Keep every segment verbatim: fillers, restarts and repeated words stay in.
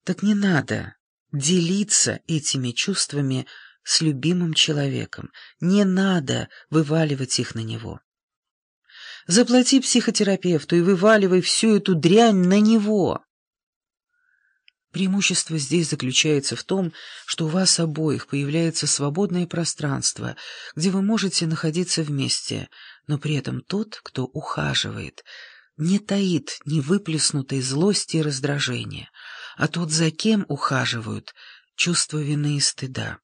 Так не надо делиться этими чувствами с любимым человеком. Не надо вываливать их на него. Заплати психотерапевту и вываливай всю эту дрянь на него. Преимущество здесь заключается в том, что у вас обоих появляется свободное пространство, где вы можете находиться вместе, но при этом тот, кто ухаживает, не таит невыплеснутой злости и раздражения, а тот, за кем ухаживают, чувство вины и стыда.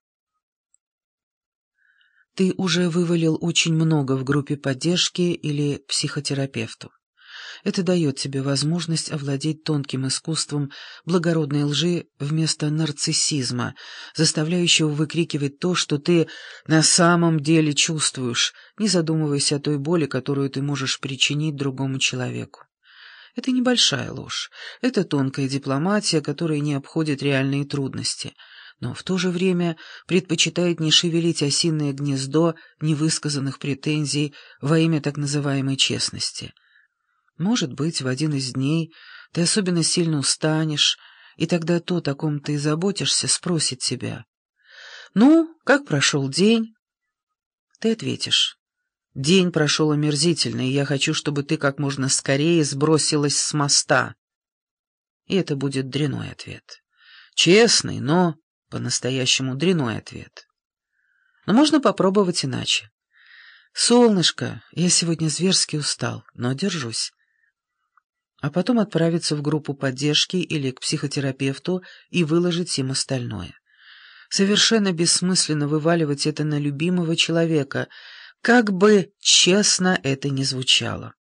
Ты уже вывалил очень много в группе поддержки или психотерапевту. Это дает тебе возможность овладеть тонким искусством благородной лжи вместо нарциссизма, заставляющего выкрикивать то, что ты на самом деле чувствуешь, не задумываясь о той боли, которую ты можешь причинить другому человеку. Это небольшая ложь, это тонкая дипломатия, которая не обходит реальные трудности, но в то же время предпочитает не шевелить осиное гнездо невысказанных претензий во имя так называемой честности. Может быть, в один из дней ты особенно сильно устанешь, и тогда тот, о ком ты заботишься, спросит тебя: «Ну, как прошел день?» Ты ответишь: «День прошел омерзительно, и я хочу, чтобы ты как можно скорее сбросилась с моста». И это будет дрянной ответ. Честный, но по-настоящему дрянной ответ. Но можно попробовать иначе. «Солнышко, я сегодня зверски устал, но держусь». А потом отправиться в группу поддержки или к психотерапевту и выложить им остальное. Совершенно бессмысленно вываливать это на любимого человека, как бы честно это ни звучало.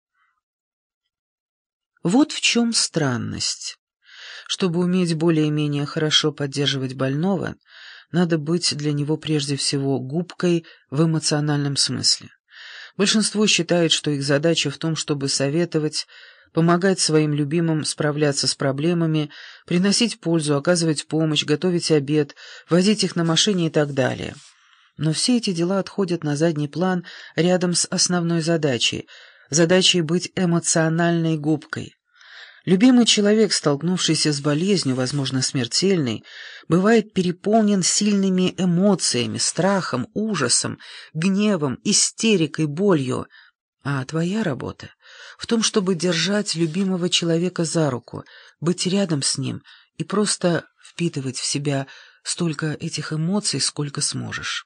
Вот в чем странность. Чтобы уметь более-менее хорошо поддерживать больного, надо быть для него прежде всего губкой в эмоциональном смысле. Большинство считает, что их задача в том, чтобы советовать, помогать своим любимым справляться с проблемами, приносить пользу, оказывать помощь, готовить обед, возить их на машине и так далее. Но все эти дела отходят на задний план рядом с основной задачей, задачей быть эмоциональной губкой. Любимый человек, столкнувшийся с болезнью, возможно, смертельной, бывает переполнен сильными эмоциями, страхом, ужасом, гневом, истерикой, болью. А твоя работа в том, чтобы держать любимого человека за руку, быть рядом с ним и просто впитывать в себя столько этих эмоций, сколько сможешь.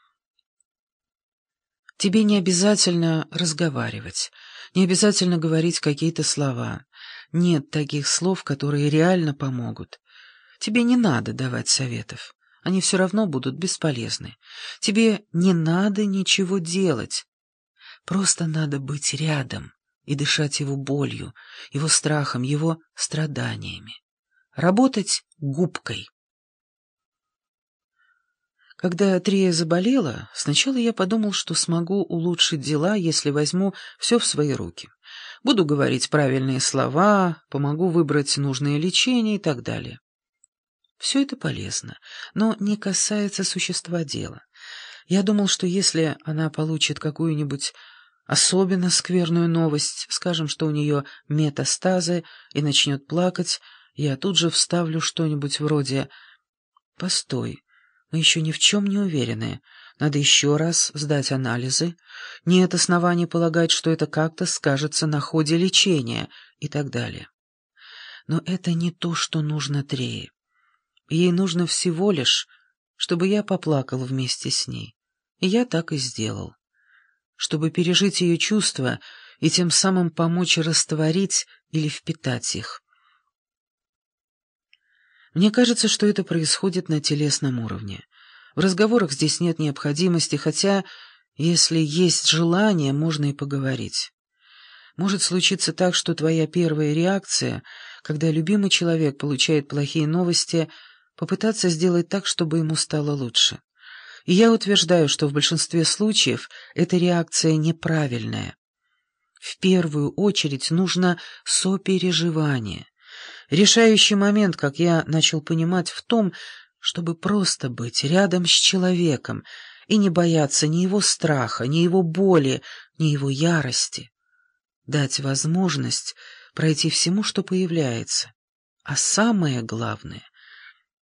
Тебе не обязательно разговаривать, не обязательно говорить какие-то слова. Нет таких слов, которые реально помогут. Тебе не надо давать советов, они все равно будут бесполезны. Тебе не надо ничего делать, просто надо быть рядом и дышать его болью, его страхом, его страданиями. Работать губкой. Когда Трия заболела, сначала я подумал, что смогу улучшить дела, если возьму все в свои руки. Буду говорить правильные слова, помогу выбрать нужное лечение и так далее. Все это полезно, но не касается существа дела. Я думал, что если она получит какую-нибудь особенно скверную новость, скажем, что у нее метастазы, и начнет плакать, я тут же вставлю что-нибудь вроде: «Постой, мы еще ни в чем не уверены. Надо еще раз сдать анализы. Нет оснований полагать, что это как-то скажется на ходе лечения» и так далее. Но это не то, что нужно Трее. Ей нужно всего лишь, чтобы я поплакал вместе с ней. И я так и сделал. Чтобы пережить ее чувства и тем самым помочь растворить или впитать их. Мне кажется, что это происходит на телесном уровне. В разговорах здесь нет необходимости, хотя, если есть желание, можно и поговорить. Может случиться так, что твоя первая реакция, когда любимый человек получает плохие новости, попытаться сделать так, чтобы ему стало лучше. И я утверждаю, что в большинстве случаев эта реакция неправильная. В первую очередь нужно сопереживание. Решающий момент, как я начал понимать, в том, чтобы просто быть рядом с человеком и не бояться ни его страха, ни его боли, ни его ярости. Дать возможность пройти всему, что появляется. А самое главное